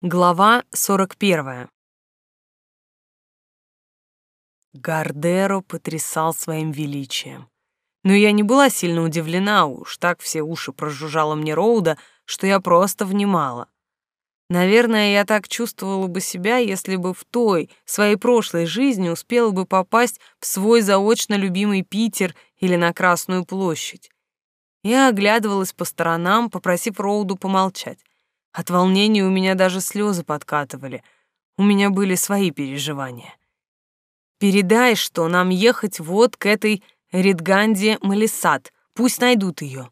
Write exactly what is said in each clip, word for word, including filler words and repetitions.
Глава сорок первая. Гардеро потрясал своим величием. Но я не была сильно удивлена, уж так все уши прожужжала мне Роуда, что я просто внимала. Наверное, я так чувствовала бы себя, если бы в той, своей прошлой жизни успела бы попасть в свой заочно любимый Питер или на Красную площадь. Я оглядывалась по сторонам, попросив Роуду помолчать. От волнения у меня даже слезы подкатывали. У меня были свои переживания. «Передай, что нам ехать вот к этой Ритганде Малисат. Пусть найдут ее».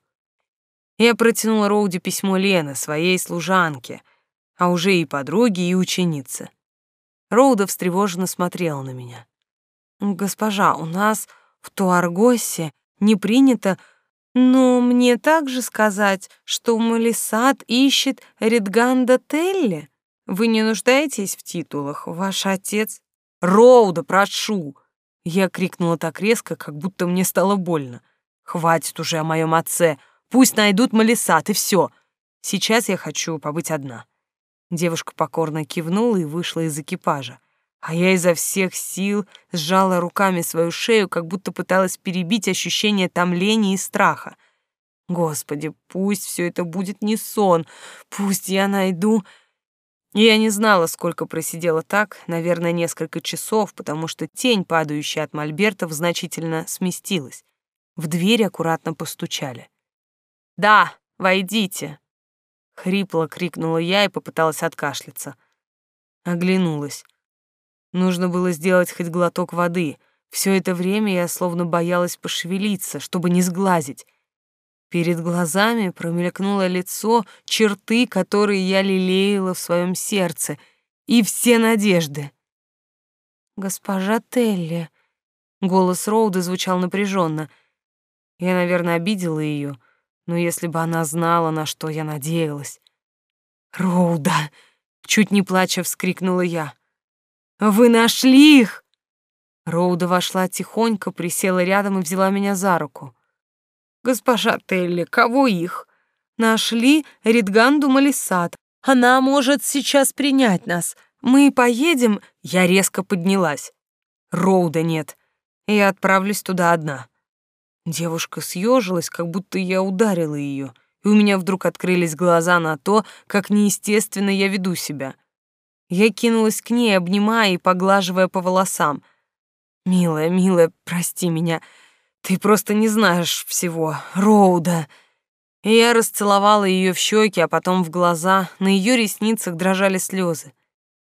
Я протянула Роуде письмо Лены, своей служанке, а уже и подруге, и ученице. Роуда встревоженно смотрела на меня. «Госпожа, у нас в Туаргосе не принято. Но мне также сказать, что Малисат ищет Ритганда Телли? Вы не нуждаетесь в титулах, ваш отец...» «Роуда, прошу!» Я крикнула так резко, как будто мне стало больно. «Хватит уже о моем отце. Пусть найдут Малисат, и все. Сейчас я хочу побыть одна». Девушка покорно кивнула и вышла из экипажа. А я изо всех сил сжала руками свою шею, как будто пыталась перебить ощущение томления и страха. Господи, пусть все это будет не сон, пусть я найду... И я не знала, сколько просидела так, наверное, несколько часов, потому что тень, падающая от мольбертов, значительно сместилась. В дверь аккуратно постучали. «Да, войдите!» — хрипло крикнула я и попыталась откашляться. Оглянулась. Нужно было сделать хоть глоток воды. Все это время я словно боялась пошевелиться, чтобы не сглазить. Перед глазами промелькнуло лицо, черты, которые я лелеяла в своем сердце, и все надежды. «Госпожа Телли», — голос Роуды звучал напряженно. Я, наверное, обидела ее, но если бы она знала, на что я надеялась. «Роуда!» — чуть не плача вскрикнула я. «Вы нашли их!» Роуда вошла тихонько, присела рядом и взяла меня за руку. «Госпожа Телли, кого их? Нашли Ритганду Малисат. Она может сейчас принять нас. Мы поедем...» Я резко поднялась. «Роуда нет. Я отправлюсь туда одна». Девушка съежилась, как будто я ударила ее, и у меня вдруг открылись глаза на то, как неестественно я веду себя. Я кинулась к ней, обнимая и поглаживая по волосам. «Милая, милая, прости меня. Ты просто не знаешь всего, Роуда». И я расцеловала ее в щеки, а потом в глаза. На ее ресницах дрожали слезы.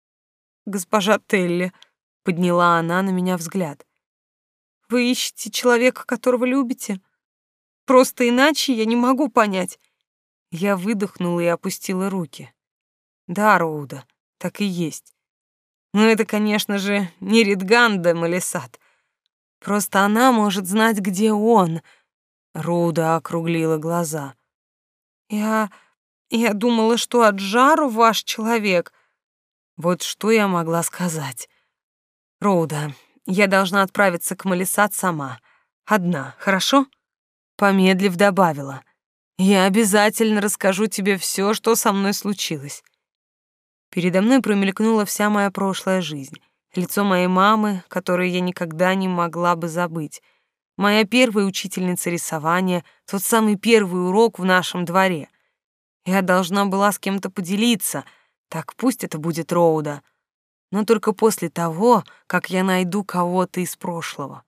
«Госпожа Телли», — подняла она на меня взгляд. «Вы ищете человека, которого любите? Просто иначе я не могу понять». Я выдохнула и опустила руки. «Да, Роуда, так и есть. Но это, конечно же, не Ритганда Малисат. Просто она может знать, где он». Роуда округлила глаза. «Я... я думала, что Аджару ваш человек». Вот что я могла сказать. «Роуда, я должна отправиться к Малисат сама. Одна, хорошо?» Помедлив добавила. «Я обязательно расскажу тебе все, что со мной случилось». Передо мной промелькнула вся моя прошлая жизнь. Лицо моей мамы, которое я никогда не могла бы забыть. Моя первая учительница рисования, тот самый первый урок в нашем дворе. Я должна была с кем-то поделиться, так пусть это будет Роуда, но только после того, как я найду кого-то из прошлого.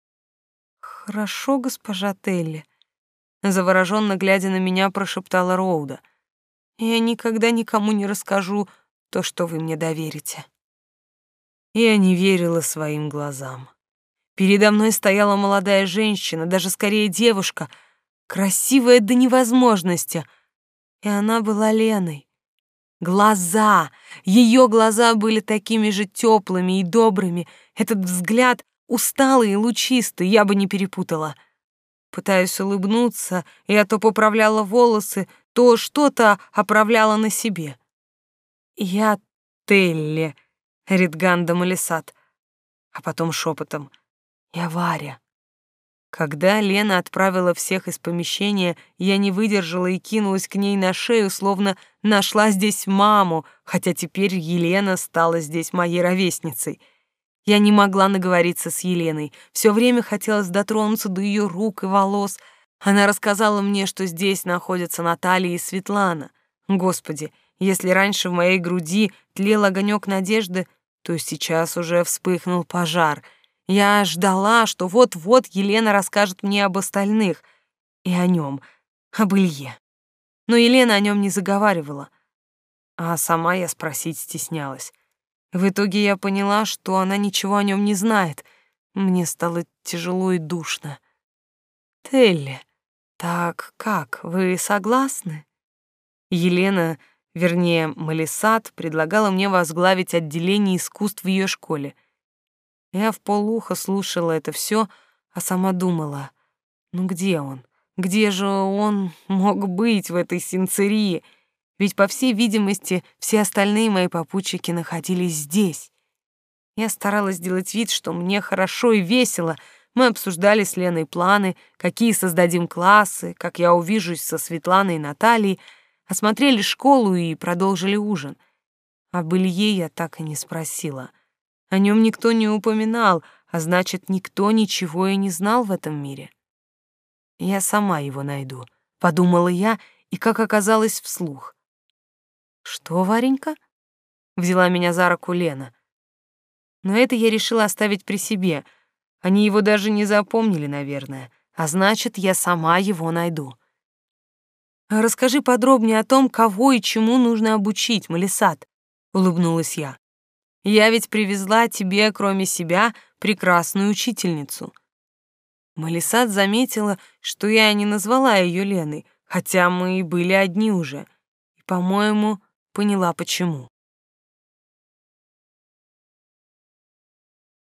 «Хорошо, госпожа Телли», — завороженно глядя на меня, прошептала Роуда. «Я никогда никому не расскажу то, что вы мне доверите». Я не верила своим глазам. Передо мной стояла молодая женщина, даже скорее девушка, красивая до невозможности, и она была Леной. Глаза, ее глаза были такими же теплыми и добрыми, этот взгляд усталый и лучистый, я бы не перепутала. Пытаясь улыбнуться, я то поправляла волосы, то что-то оправляла на себе. «Я Телли, Ритганда Малисат», а потом шепотом: «Я Варя». Когда Лена отправила всех из помещения, я не выдержала и кинулась к ней на шею, словно нашла здесь маму, хотя теперь Елена стала здесь моей ровесницей. Я не могла наговориться с Еленой, все время хотелось дотронуться до ее рук и волос. Она рассказала мне, что здесь находятся Наталья и Светлана. Господи, если раньше в моей груди тлел огонек надежды, то сейчас уже вспыхнул пожар. Я ждала, что вот-вот Елена расскажет мне об остальных и о нем, об Илье. Но Елена о нем не заговаривала, а сама я спросить стеснялась. В итоге я поняла, что она ничего о нем не знает. Мне стало тяжело и душно. «Телли, так как, вы согласны?» Елена, вернее, Малисат, предлагала мне возглавить отделение искусств в ее школе. Я вполуха слушала это все, а сама думала, ну где он? Где же он мог быть в этой синцерии? Ведь, по всей видимости, все остальные мои попутчики находились здесь. Я старалась сделать вид, что мне хорошо и весело. Мы обсуждали с Леной планы, какие создадим классы, как я увижусь со Светланой и Натальей, осмотрели школу и продолжили ужин. Об Илье я так и не спросила. О нем никто не упоминал, а значит, никто ничего и не знал в этом мире. Я сама его найду, подумала я, и, как оказалось, вслух. Что, Варенька? Взяла меня за руку Лена. Но это я решила оставить при себе. Они его даже не запомнили, наверное, а значит, я сама его найду. Расскажи подробнее о том, кого и чему нужно обучить, Малисат, улыбнулась я. Я ведь привезла тебе, кроме себя, прекрасную учительницу. Малисат заметила, что я не назвала ее Леной, хотя мы и были одни уже, и, по-моему, поняла почему.